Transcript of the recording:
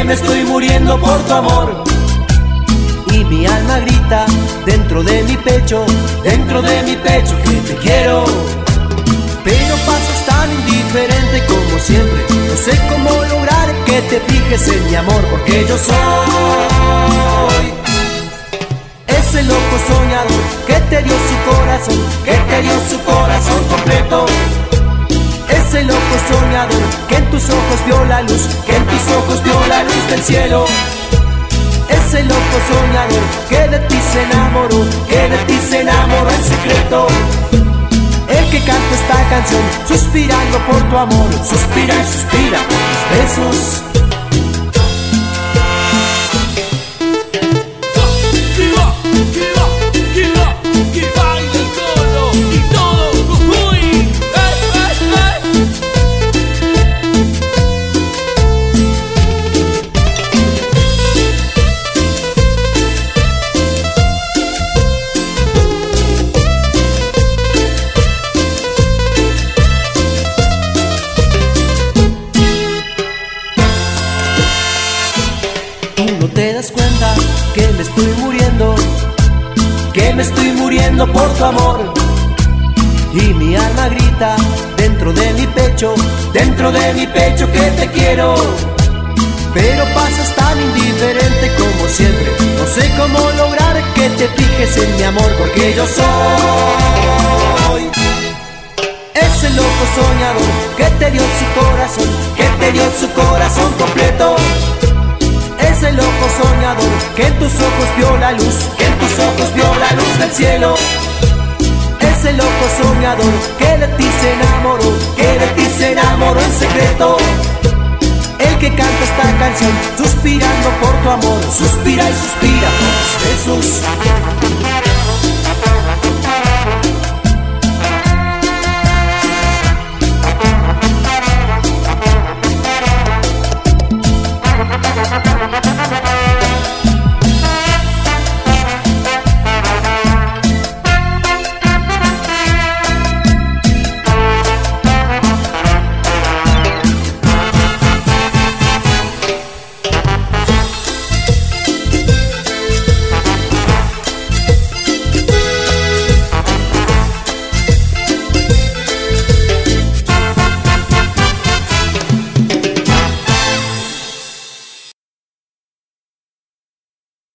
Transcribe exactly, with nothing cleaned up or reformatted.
me estoy muriendo por tu amor. Y mi alma grita dentro de mi pecho, dentro de mi pecho que te quiero. Pero pasas tan indiferente como siempre. No sé cómo lograr que te fijes en mi amor, porque yo soy ese loco soñador que te dio su corazón, que te dio su corazón completo. Ese loco soñador que en tus ojos vio la luz, que en tus ojos vio la luz del cielo. Ese loco soñador que de ti se enamoró, que de ti se enamoró en secreto. El que canta esta canción suspirando por tu amor, suspira y suspira por tus besos. ¿Te das cuenta que me estoy muriendo? Que me estoy muriendo por tu amor. Y mi alma grita dentro de mi pecho, dentro de mi pecho que te quiero. Pero pasas tan indiferente como siempre. No sé cómo lograr que te fijes en mi amor, porque yo soy ese loco soñador que te dio su corazón, que te dio su corazón completo. Ese loco soñador que en tus ojos vio la luz, que en tus ojos vio la luz del cielo. Ese loco soñador que de ti se enamoró, que de ti se enamoró en secreto. El que canta esta canción suspirando por tu amor, suspira y suspira por tus besos.